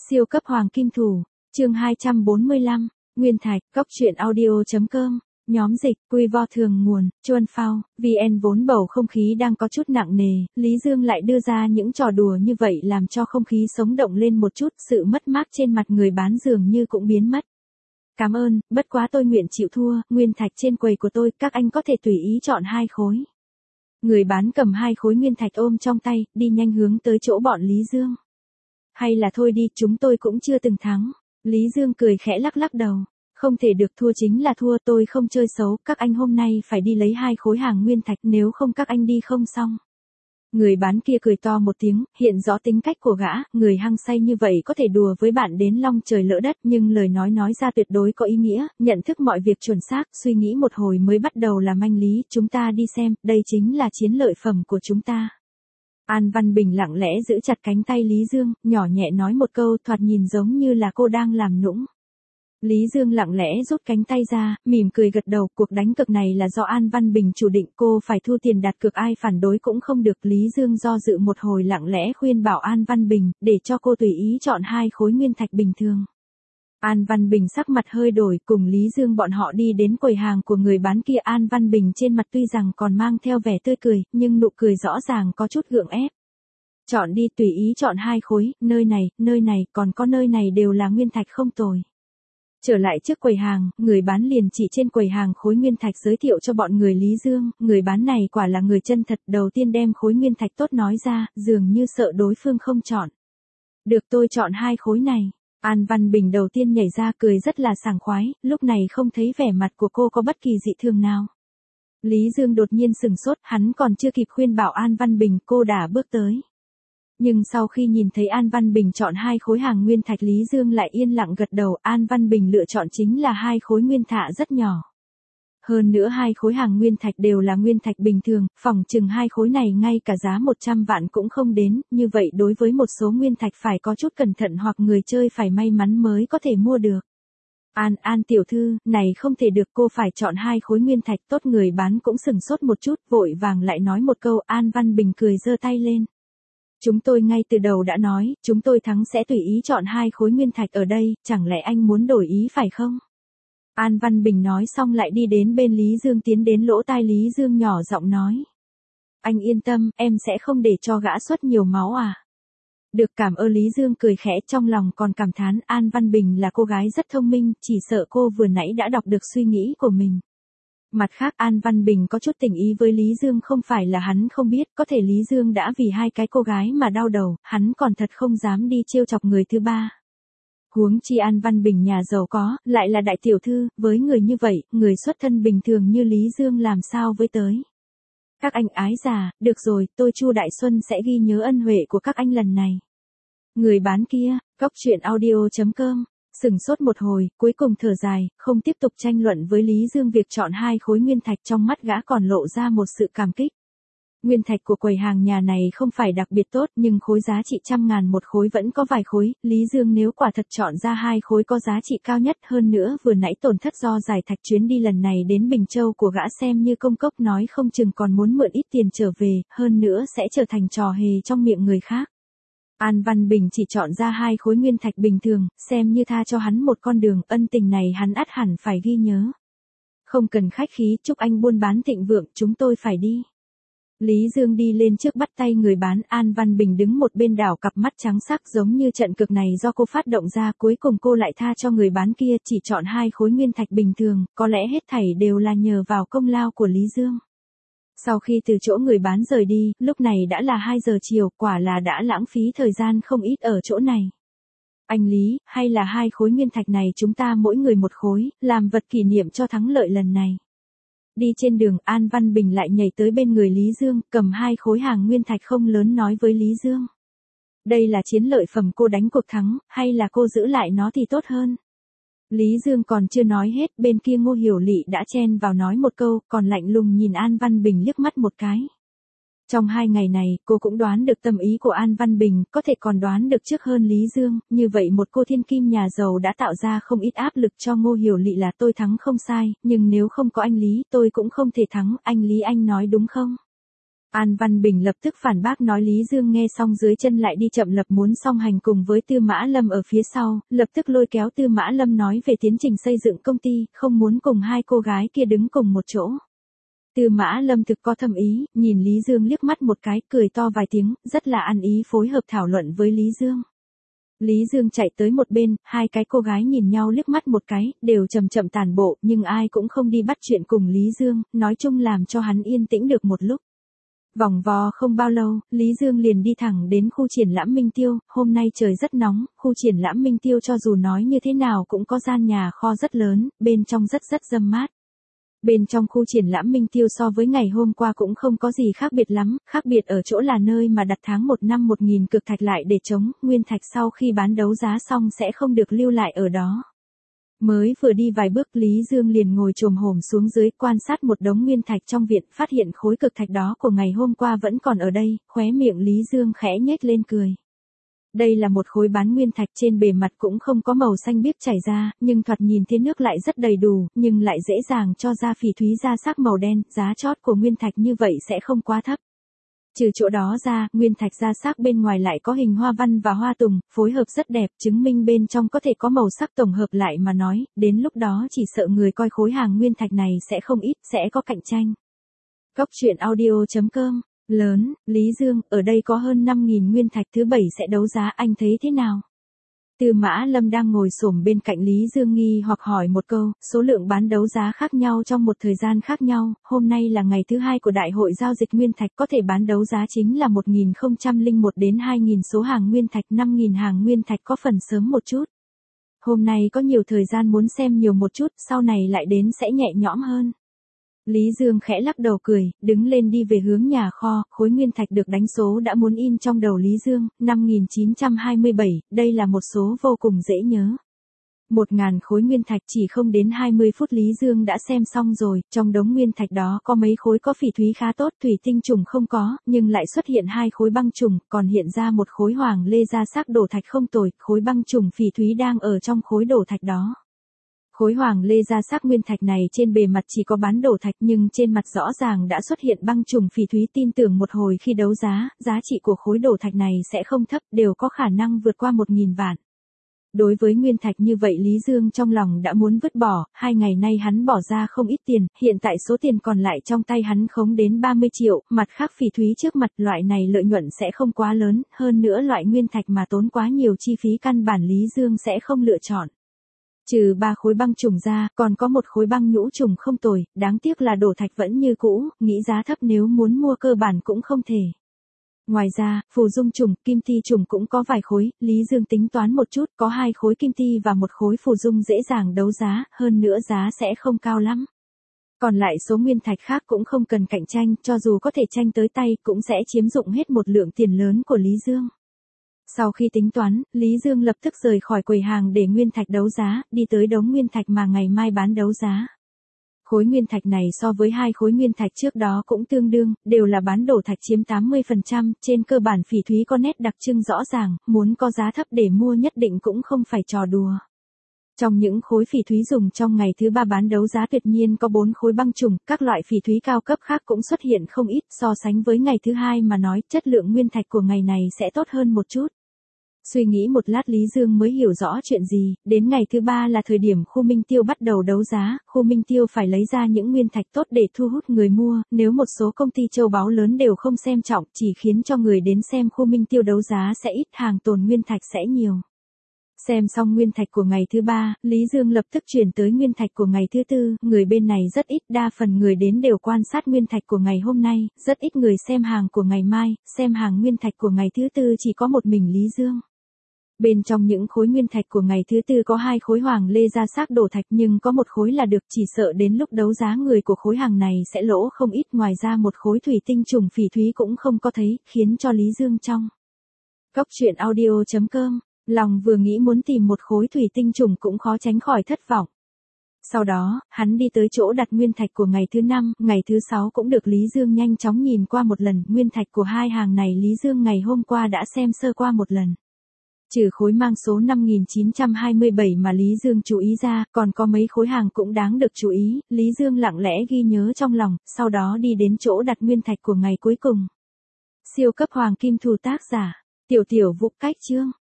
Siêu cấp hoàng kim thủ, chương 245, Nguyên Thạch, Cóc truyện audio.com, nhóm dịch, quy vo thường nguồn, Chuân Phao, VN vốn bầu không khí đang có chút nặng nề, Lý Dương lại đưa ra những trò đùa như vậy làm cho không khí sống động lên một chút, sự mất mát trên mặt người bán dường như cũng biến mất. Cảm ơn, bất quá tôi nguyện chịu thua, nguyên thạch trên quầy của tôi, các anh có thể tùy ý chọn 2 khối. Người bán cầm 2 khối nguyên thạch ôm trong tay, đi nhanh hướng tới chỗ bọn Lý Dương. Hay là thôi đi, chúng tôi cũng chưa từng thắng. Lý Dương cười khẽ lắc lắc đầu. Không thể được, thua chính là thua, tôi không chơi xấu, các anh hôm nay phải đi lấy 2 khối hàng nguyên thạch, nếu không các anh đi không xong. Người bán kia cười to một tiếng, hiện rõ tính cách của gã, người hăng say như vậy có thể đùa với bạn đến long trời lỡ đất, nhưng lời nói ra tuyệt đối có ý nghĩa, nhận thức mọi việc chuẩn xác, suy nghĩ một hồi mới bắt đầu là manh lý, chúng ta đi xem, đây chính là chiến lợi phẩm của chúng ta. An Văn Bình lặng lẽ giữ chặt cánh tay Lý Dương, nhỏ nhẹ nói một câu, thoạt nhìn giống như là cô đang làm nũng. Lý Dương lặng lẽ rút cánh tay ra, mỉm cười gật đầu, cuộc đánh cược này là do An Văn Bình chủ định, cô phải thu tiền đặt cược, ai phản đối cũng không được. Lý Dương do dự một hồi lặng lẽ khuyên bảo An Văn Bình, để cho cô tùy ý chọn 2 khối nguyên thạch bình thường. An Văn Bình sắc mặt hơi đổi, cùng Lý Dương bọn họ đi đến quầy hàng của người bán kia. An Văn Bình trên mặt tuy rằng còn mang theo vẻ tươi cười, nhưng nụ cười rõ ràng có chút gượng ép. Chọn đi, tùy ý chọn 2 khối, nơi này, còn có nơi này đều là nguyên thạch không tồi. Trở lại trước quầy hàng, người bán liền chỉ trên quầy hàng khối nguyên thạch giới thiệu cho bọn người Lý Dương, người bán này quả là người chân thật, đầu tiên đem khối nguyên thạch tốt nói ra, dường như sợ đối phương không chọn. Được, tôi chọn 2 khối này. An Văn Bình đầu tiên nhảy ra cười rất là sảng khoái, lúc này không thấy vẻ mặt của cô có bất kỳ dị thường nào. Lý Dương đột nhiên sửng sốt, hắn còn chưa kịp khuyên bảo An Văn Bình, cô đã bước tới. Nhưng sau khi nhìn thấy An Văn Bình chọn 2 khối hàng nguyên thạch, Lý Dương lại yên lặng gật đầu. An Văn Bình lựa chọn chính là 2 khối nguyên thạ rất nhỏ. Hơn nữa 2 khối hàng nguyên thạch đều là nguyên thạch bình thường, phỏng chừng 2 khối này ngay cả giá 100 vạn cũng không đến, như vậy đối với một số nguyên thạch phải có chút cẩn thận hoặc người chơi phải may mắn mới có thể mua được. An tiểu thư, này không thể được, cô phải chọn 2 khối nguyên thạch. Tốt, người bán cũng sửng sốt một chút, vội vàng lại nói một câu. An Văn Bình cười giơ tay lên. Chúng tôi ngay từ đầu đã nói, chúng tôi thắng sẽ tùy ý chọn 2 khối nguyên thạch ở đây, chẳng lẽ anh muốn đổi ý phải không? An Văn Bình nói xong lại đi đến bên Lý Dương, tiến đến lỗ tai Lý Dương nhỏ giọng nói. Anh yên tâm, em sẽ không để cho gã xuất nhiều máu à? Được, cảm ơn. Lý Dương cười khẽ, trong lòng còn cảm thán An Văn Bình là cô gái rất thông minh, chỉ sợ cô vừa nãy đã đọc được suy nghĩ của mình. Mặt khác, An Văn Bình có chút tình ý với Lý Dương, không phải là hắn không biết, có thể Lý Dương đã vì 2 cái cô gái mà đau đầu, hắn còn thật không dám đi trêu chọc người thứ ba. Huống chi An Văn Bình nhà giàu có, lại là đại tiểu thư, với người như vậy, người xuất thân bình thường như Lý Dương làm sao với tới. Các anh ái già, được rồi, tôi Chu Đại Xuân sẽ ghi nhớ ân huệ của các anh lần này. Người bán kia, Cóc truyện audio.com. Sửng sốt một hồi, cuối cùng thở dài, không tiếp tục tranh luận với Lý Dương việc chọn 2 khối nguyên thạch, trong mắt gã còn lộ ra một sự cảm kích. Nguyên thạch của quầy hàng nhà này không phải đặc biệt tốt, nhưng khối giá trị 100.000 một khối vẫn có vài khối. Lý Dương nếu quả thật chọn ra 2 khối có giá trị cao nhất, hơn nữa vừa nãy tổn thất do giải thạch, chuyến đi lần này đến Bình Châu của gã xem như công cốc, nói không chừng còn muốn mượn ít tiền trở về, hơn nữa sẽ trở thành trò hề trong miệng người khác. An Văn Bình chỉ chọn ra 2 khối nguyên thạch bình thường, xem như tha cho hắn một con đường, ân tình này hắn ắt hẳn phải ghi nhớ. Không cần khách khí, chúc anh buôn bán thịnh vượng, chúng tôi phải đi. Lý Dương đi lên trước bắt tay người bán. An Văn Bình đứng một bên đảo cặp mắt trắng sắc, giống như trận cực này do cô phát động ra, cuối cùng cô lại tha cho người bán kia, chỉ chọn 2 khối nguyên thạch bình thường, có lẽ hết thảy đều là nhờ vào công lao của Lý Dương. Sau khi từ chỗ người bán rời đi, lúc này đã là 2 giờ chiều, quả là đã lãng phí thời gian không ít ở chỗ này. Anh Lý, hay là 2 khối nguyên thạch này chúng ta mỗi người 1 khối, làm vật kỷ niệm cho thắng lợi lần này. Đi trên đường, An Văn Bình lại nhảy tới bên người Lý Dương, cầm 2 khối hàng nguyên thạch không lớn nói với Lý Dương. Đây là chiến lợi phẩm, cô đánh cuộc thắng, hay là cô giữ lại nó thì tốt hơn. Lý Dương còn chưa nói hết, bên kia Ngô Hiểu Lị đã chen vào nói một câu, còn lạnh lùng nhìn An Văn Bình liếc mắt một cái. Trong 2 ngày này, cô cũng đoán được tâm ý của An Văn Bình, có thể còn đoán được trước hơn Lý Dương, như vậy một cô thiên kim nhà giàu đã tạo ra không ít áp lực cho Ngô Hiểu Lị là tôi thắng không sai, nhưng nếu không có anh Lý, tôi cũng không thể thắng, anh Lý anh nói đúng không? An Văn Bình lập tức phản bác nói Lý Dương nghe xong dưới chân lại đi chậm lập muốn song hành cùng với Tư Mã Lâm ở phía sau, lập tức lôi kéo Tư Mã Lâm nói về tiến trình xây dựng công ty, không muốn cùng hai cô gái kia đứng cùng một chỗ. Tư Mã Lâm thực có thâm ý, nhìn Lý Dương liếc mắt một cái, cười to vài tiếng, rất là ăn ý phối hợp thảo luận với Lý Dương. Lý Dương chạy tới một bên, hai cái cô gái nhìn nhau liếc mắt một cái, đều chậm chậm tản bộ, nhưng ai cũng không đi bắt chuyện cùng Lý Dương, nói chung làm cho hắn yên tĩnh được một lúc. Vòng vo không bao lâu, Lý Dương liền đi thẳng đến khu triển lãm Minh Tiêu, hôm nay trời rất nóng, khu triển lãm Minh Tiêu cho dù nói như thế nào cũng có gian nhà kho rất lớn, bên trong rất râm mát. Bên trong khu triển lãm Minh Tiêu so với ngày hôm qua cũng không có gì khác biệt lắm, khác biệt ở chỗ là nơi mà đặt tháng 1 năm 1000 cực thạch lại để trống, nguyên thạch sau khi bán đấu giá xong sẽ không được lưu lại ở đó. Mới vừa đi vài bước Lý Dương liền ngồi chồm hổm xuống dưới quan sát một đống nguyên thạch trong viện, phát hiện khối cực thạch đó của ngày hôm qua vẫn còn ở đây, khóe miệng Lý Dương khẽ nhếch lên cười. Đây là một khối bán nguyên thạch trên bề mặt cũng không có màu xanh biếc chảy ra, nhưng thoạt nhìn thế nước lại rất đầy đủ, nhưng lại dễ dàng cho ra phỉ thúy ra sắc màu đen, giá chót của nguyên thạch như vậy sẽ không quá thấp. Trừ chỗ đó ra, nguyên thạch ra sắc bên ngoài lại có hình hoa văn và hoa tùng, phối hợp rất đẹp, chứng minh bên trong có thể có màu sắc tổng hợp lại mà nói, đến lúc đó chỉ sợ người coi khối hàng nguyên thạch này sẽ không ít, sẽ có cạnh tranh. Cốc truyện audio.com Lớn, Lý Dương, ở đây có hơn 5.000 nguyên thạch thứ 7 sẽ đấu giá, anh thấy thế nào? Tư Mã Lâm đang ngồi xổm bên cạnh Lý Dương nghi hoặc hỏi một câu, số lượng bán đấu giá khác nhau trong một thời gian khác nhau, hôm nay là ngày thứ 2 của đại hội giao dịch nguyên thạch có thể bán đấu giá chính là 1001 đến 2.000 số hàng nguyên thạch, 5.000 hàng nguyên thạch có phần sớm một chút. Hôm nay có nhiều thời gian muốn xem nhiều một chút, sau này lại đến sẽ nhẹ nhõm hơn. Lý Dương khẽ lắc đầu cười, đứng lên đi về hướng nhà kho, khối nguyên thạch được đánh số đã muốn in trong đầu Lý Dương, 5927, đây là một số vô cùng dễ nhớ. 1000 khối nguyên thạch chỉ không đến 20 phút Lý Dương đã xem xong rồi, trong đống nguyên thạch đó có mấy khối có phỉ thúy khá tốt, thủy tinh trùng không có, nhưng lại xuất hiện hai khối băng trùng, còn hiện ra một khối hoàng lê ra sắc đổ thạch không tồi, khối băng trùng phỉ thúy đang ở trong khối đổ thạch đó. Khối hoàng lê ra sắc nguyên thạch này trên bề mặt chỉ có bán đổ thạch nhưng trên mặt rõ ràng đã xuất hiện băng trùng phỉ thúy, tin tưởng một hồi khi đấu giá, giá trị của khối đổ thạch này sẽ không thấp, đều có khả năng vượt qua 1000 vạn. Đối với nguyên thạch như vậy Lý Dương trong lòng đã muốn vứt bỏ, 2 ngày nay hắn bỏ ra không ít tiền, hiện tại số tiền còn lại trong tay hắn không đến 30 triệu, mặt khác phỉ thúy trước mặt loại này lợi nhuận sẽ không quá lớn, hơn nữa loại nguyên thạch mà tốn quá nhiều chi phí căn bản Lý Dương sẽ không lựa chọn. Trừ 3 khối băng trùng ra, còn có một khối băng nhũ trùng không tồi, đáng tiếc là đổ thạch vẫn như cũ, nghĩ giá thấp nếu muốn mua cơ bản cũng không thể. Ngoài ra, phù dung trùng, kim ti trùng cũng có vài khối, Lý Dương tính toán một chút, có 2 khối kim ti và một khối phù dung dễ dàng đấu giá, hơn nữa giá sẽ không cao lắm. Còn lại số nguyên thạch khác cũng không cần cạnh tranh, cho dù có thể tranh tới tay cũng sẽ chiếm dụng hết một lượng tiền lớn của Lý Dương. Sau khi tính toán, Lý Dương lập tức rời khỏi quầy hàng để nguyên thạch đấu giá, đi tới đống nguyên thạch mà ngày mai bán đấu giá. Khối nguyên thạch này so với 2 khối nguyên thạch trước đó cũng tương đương, đều là bán đổ thạch chiếm 80%, trên cơ bản phỉ thúy có nét đặc trưng rõ ràng, muốn có giá thấp để mua nhất định cũng không phải trò đùa. Trong những khối phỉ thúy dùng trong ngày thứ 3 bán đấu giá tuyệt nhiên có 4 khối băng trùng, các loại phỉ thúy cao cấp khác cũng xuất hiện không ít, so sánh với ngày thứ 2 mà nói, chất lượng nguyên thạch của ngày này sẽ tốt hơn một chút. Suy nghĩ một lát Lý Dương mới hiểu rõ chuyện gì, đến ngày thứ 3 là thời điểm khu Minh Tiêu bắt đầu đấu giá, khu Minh Tiêu phải lấy ra những nguyên thạch tốt để thu hút người mua, nếu một số công ty châu báu lớn đều không xem trọng, chỉ khiến cho người đến xem khu Minh Tiêu đấu giá sẽ ít, hàng tồn nguyên thạch sẽ nhiều. Xem xong nguyên thạch của ngày thứ 3, Lý Dương lập tức chuyển tới nguyên thạch của ngày thứ 4, người bên này rất ít, đa phần người đến đều quan sát nguyên thạch của ngày hôm nay, rất ít người xem hàng của ngày mai, xem hàng nguyên thạch của ngày thứ 4 chỉ có một mình Lý Dương. Bên trong những khối nguyên thạch của ngày thứ 4 có 2 khối hoàng lê ra sắc đổ thạch nhưng có một khối là được, chỉ sợ đến lúc đấu giá người của khối hàng này sẽ lỗ không ít, ngoài ra một khối thủy tinh trùng phỉ thúy cũng không có thấy, khiến cho Lý Dương trong Cốc truyện audio.com, lòng vừa nghĩ muốn tìm một khối thủy tinh trùng cũng khó tránh khỏi thất vọng. Sau đó, hắn đi tới chỗ đặt nguyên thạch của ngày thứ 5, ngày thứ 6 cũng được Lý Dương nhanh chóng nhìn qua một lần, nguyên thạch của 2 hàng này Lý Dương ngày hôm qua đã xem sơ qua một lần. Trừ khối mang số 5927 mà Lý Dương chú ý ra, còn có mấy khối hàng cũng đáng được chú ý, Lý Dương lặng lẽ ghi nhớ trong lòng, sau đó đi đến chỗ đặt nguyên thạch của ngày cuối cùng. Siêu cấp hoàng kim thù tác giả, Tiểu Tiểu Vũ cách chương.